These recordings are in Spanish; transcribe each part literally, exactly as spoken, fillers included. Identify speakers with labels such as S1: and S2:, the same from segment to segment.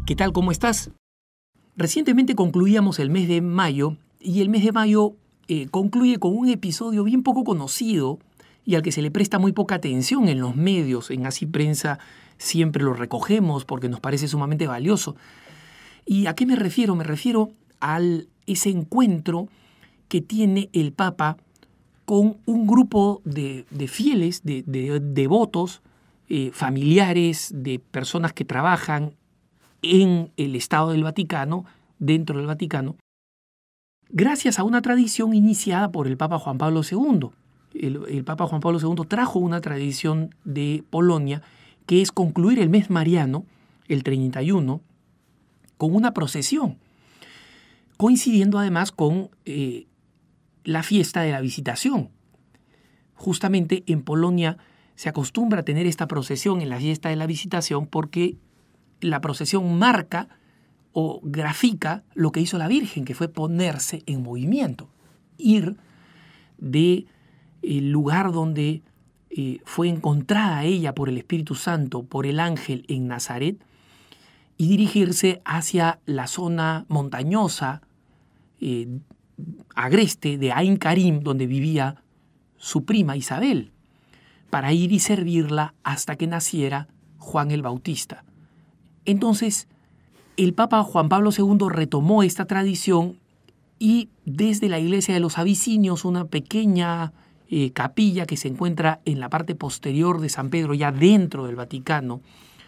S1: ¿Qué tal? ¿Cómo estás? Recientemente concluíamos el mes de mayo y el mes de mayo eh, concluye con un episodio bien poco conocido y al que se le presta muy poca atención en los medios. En Así Prensa siempre lo recogemos porque nos parece sumamente valioso. ¿Y a qué me refiero? Me refiero a ese encuentro que tiene el Papa con un grupo de, de fieles, de, de devotos, eh, familiares, de personas que trabajan en el Estado del Vaticano, dentro del Vaticano, gracias a una tradición iniciada por el Papa Juan Pablo segundo. El, el Papa Juan Pablo segundo trajo una tradición de Polonia que es concluir el mes mariano, el treinta y uno, con una procesión, coincidiendo además con eh, la fiesta de la Visitación. Justamente en Polonia se acostumbra a tener esta procesión en la fiesta de la Visitación porque la procesión marca o grafica lo que hizo la Virgen, que fue ponerse en movimiento, ir del lugar donde eh, fue encontrada ella por el Espíritu Santo, por el ángel en Nazaret, y dirigirse hacia la zona montañosa, eh, agreste de Ain Karim, donde vivía su prima Isabel, para ir y servirla hasta que naciera Juan el Bautista. Entonces, el Papa Juan Pablo segundo retomó esta tradición y desde la iglesia de los Abisinios, una pequeña eh, capilla que se encuentra en la parte posterior de San Pedro, ya dentro del Vaticano,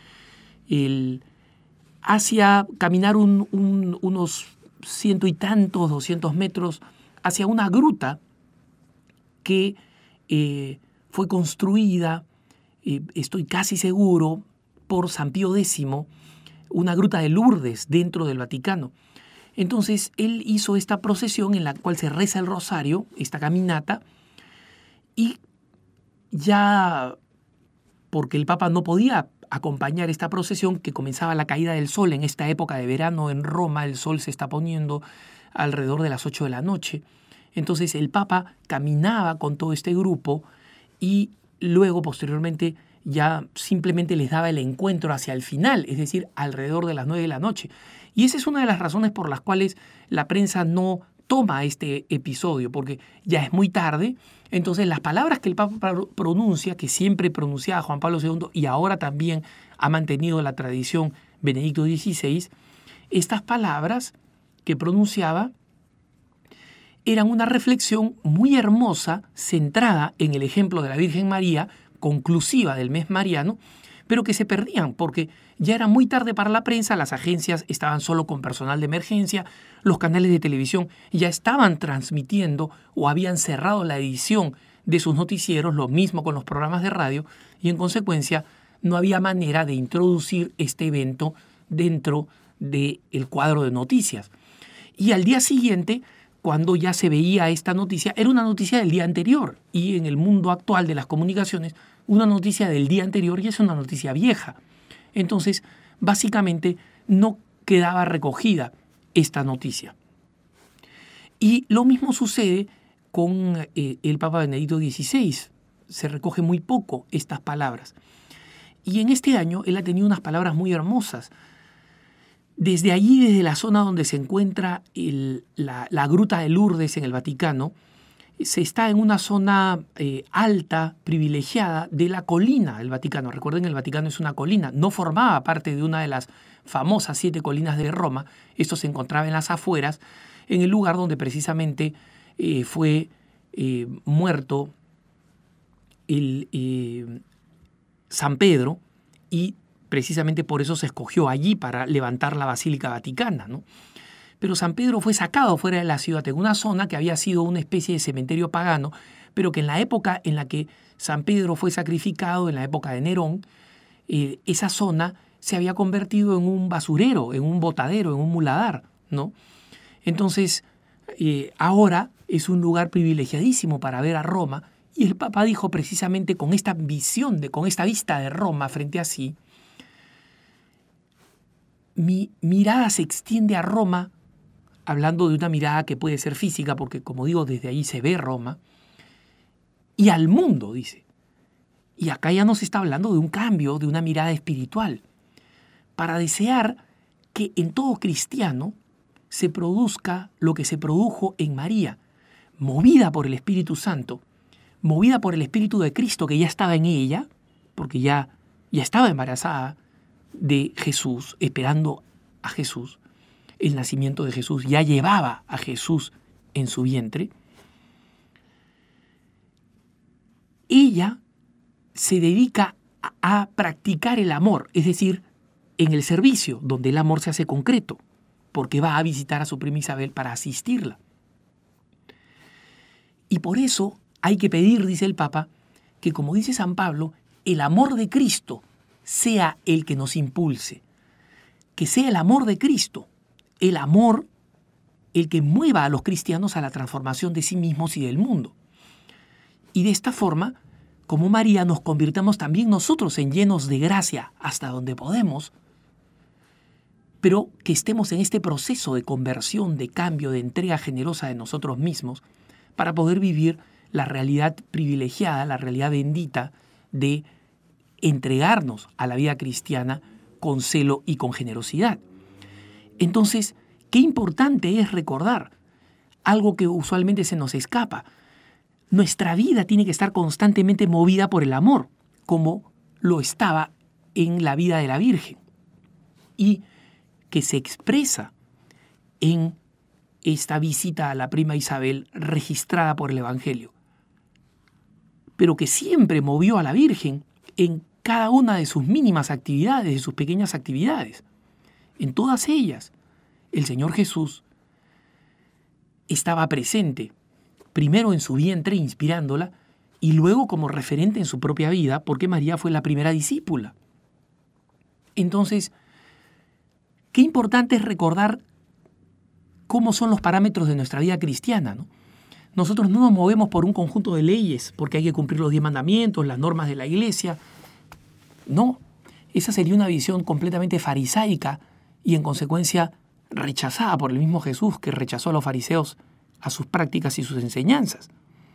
S1: el, hacia caminar un, un, unos ciento y tantos, doscientos metros, hacia una gruta que eh, fue construida, eh, estoy casi seguro, por San Pío décimo, una gruta de Lourdes dentro del Vaticano. Entonces, él hizo esta procesión en la cual se reza el rosario, esta caminata, y ya porque el Papa no podía acompañar esta procesión que comenzaba la caída del sol en esta época de verano en Roma, el sol se está poniendo alrededor de las ocho de la noche. Entonces, el Papa caminaba con todo este grupo y luego, posteriormente, ya simplemente les daba el encuentro hacia el final, es decir, alrededor de las nueve de la noche. Y esa es una de las razones por las cuales la prensa no toma este episodio, porque ya es muy tarde. Entonces, las palabras que el Papa pronuncia, que siempre pronunciaba Juan Pablo segundo y ahora también ha mantenido la tradición Benedicto dieciséis, estas palabras que pronunciaba eran una reflexión muy hermosa, centrada en el ejemplo de la Virgen María, conclusiva del mes mariano, pero que se perdían porque ya era muy tarde para la prensa, las agencias estaban solo con personal de emergencia, los canales de televisión ya estaban transmitiendo o habían cerrado la edición de sus noticieros, lo mismo con los programas de radio, y en consecuencia no había manera de introducir este evento dentro del cuadro de noticias. Y al día siguiente, cuando ya se veía esta noticia, era una noticia del día anterior, y en el mundo actual de las comunicaciones, una noticia del día anterior ya es una noticia vieja. Entonces, básicamente, no quedaba recogida esta noticia. Y lo mismo sucede con eh, el Papa Benedicto dieciséis. Se recoge muy poco estas palabras. Y en este año él ha tenido unas palabras muy hermosas. Desde allí, desde la zona donde se encuentra el, la, la gruta de Lourdes en el Vaticano, se está en una zona eh, alta, privilegiada de la colina del Vaticano. Recuerden, el Vaticano es una colina, no formaba parte de una de las famosas siete colinas de Roma. Esto se encontraba en las afueras, en el lugar donde precisamente eh, fue eh, muerto el, eh, San Pedro, y precisamente por eso se escogió allí para levantar la Basílica Vaticana, ¿no? Pero San Pedro fue sacado fuera de la ciudad, en una zona que había sido una especie de cementerio pagano, pero que en la época en la que San Pedro fue sacrificado, en la época de Nerón, eh, esa zona se había convertido en un basurero, en un botadero, en un muladar, ¿no? Entonces, eh, ahora es un lugar privilegiadísimo para ver a Roma, y el Papa dijo precisamente con esta visión, de, con esta vista de Roma frente a sí, mi mirada se extiende a Roma, hablando de una mirada que puede ser física, porque como digo, desde ahí se ve Roma, y al mundo, dice. Y acá ya nos está hablando de un cambio, de una mirada espiritual, para desear que en todo cristiano se produzca lo que se produjo en María, movida por el Espíritu Santo, movida por el Espíritu de Cristo que ya estaba en ella, porque ya, ya estaba embarazada de Jesús, esperando a Jesús. El nacimiento de Jesús ya llevaba a Jesús en su vientre. Ella se dedica a, a practicar el amor, es decir, en el servicio, donde el amor se hace concreto, porque va a visitar a su prima Isabel para asistirla. Y por eso hay que pedir, dice el Papa, que como dice San Pablo, el amor de Cristo sea el que nos impulse, que sea el amor de Cristo, el amor el que mueva a los cristianos a la transformación de sí mismos y del mundo. Y de esta forma, como María, nos convirtamos también nosotros en llenos de gracia hasta donde podemos, pero que estemos en este proceso de conversión, de cambio, de entrega generosa de nosotros mismos para poder vivir la realidad privilegiada, la realidad bendita de entregarnos a la vida cristiana con celo y con generosidad. Entonces, qué importante es recordar algo que usualmente se nos escapa. Nuestra vida tiene que estar constantemente movida por el amor, como lo estaba en la vida de la Virgen, y que se expresa en esta visita a la prima Isabel registrada por el Evangelio, pero que siempre movió a la Virgen en cada una de sus mínimas actividades, de sus pequeñas actividades. En todas ellas, el Señor Jesús estaba presente, primero en su vientre inspirándola y luego como referente en su propia vida, porque María fue la primera discípula. Entonces, qué importante es recordar cómo son los parámetros de nuestra vida cristiana, ¿no? Nosotros no nos movemos por un conjunto de leyes, porque hay que cumplir los diez mandamientos, las normas de la iglesia. No, esa sería una visión completamente farisaica y en consecuencia rechazada por el mismo Jesús, que rechazó a los fariseos, a sus prácticas y sus enseñanzas.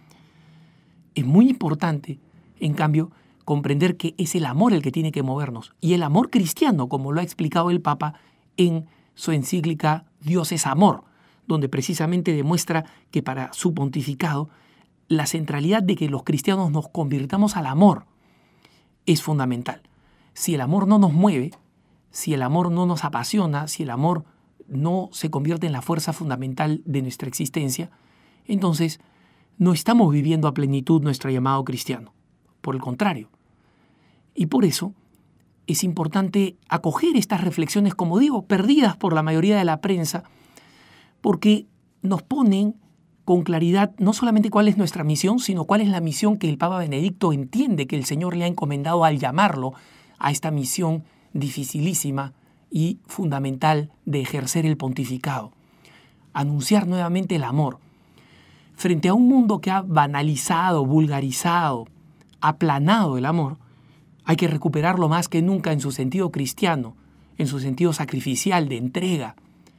S1: Es muy importante, en cambio, comprender que es el amor el que tiene que movernos, y el amor cristiano, como lo ha explicado el Papa en su encíclica Dios es amor, donde precisamente demuestra que para su pontificado la centralidad de que los cristianos nos convirtamos al amor es fundamental. Si el amor no nos mueve, si el amor no nos apasiona, si el amor no se convierte en la fuerza fundamental de nuestra existencia, entonces no estamos viviendo a plenitud nuestro llamado cristiano. Por el contrario. Y por eso es importante acoger estas reflexiones, como digo, perdidas por la mayoría de la prensa, porque nos ponen con claridad no solamente cuál es nuestra misión, sino cuál es la misión que el Papa Benedicto entiende que el Señor le ha encomendado al llamarlo a esta misión dificilísima y fundamental de ejercer el pontificado. Anunciar nuevamente el amor. Frente a un mundo que ha banalizado, vulgarizado, aplanado el amor, hay que recuperarlo más que nunca en su sentido cristiano, en su sentido sacrificial, de entrega,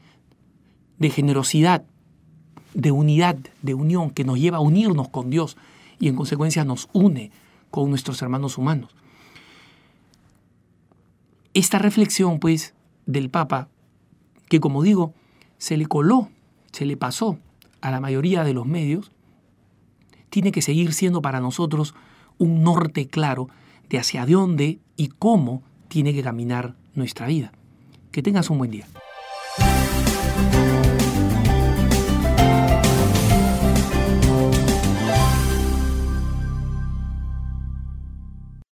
S1: de generosidad, de unidad, de unión, que nos lleva a unirnos con Dios y en consecuencia nos une con nuestros hermanos humanos. Esta reflexión, pues, del Papa, que como digo, se le coló, se le pasó a la mayoría de los medios, tiene que seguir siendo para nosotros un norte claro de hacia dónde y cómo tiene que caminar nuestra vida. Que tengas un buen día.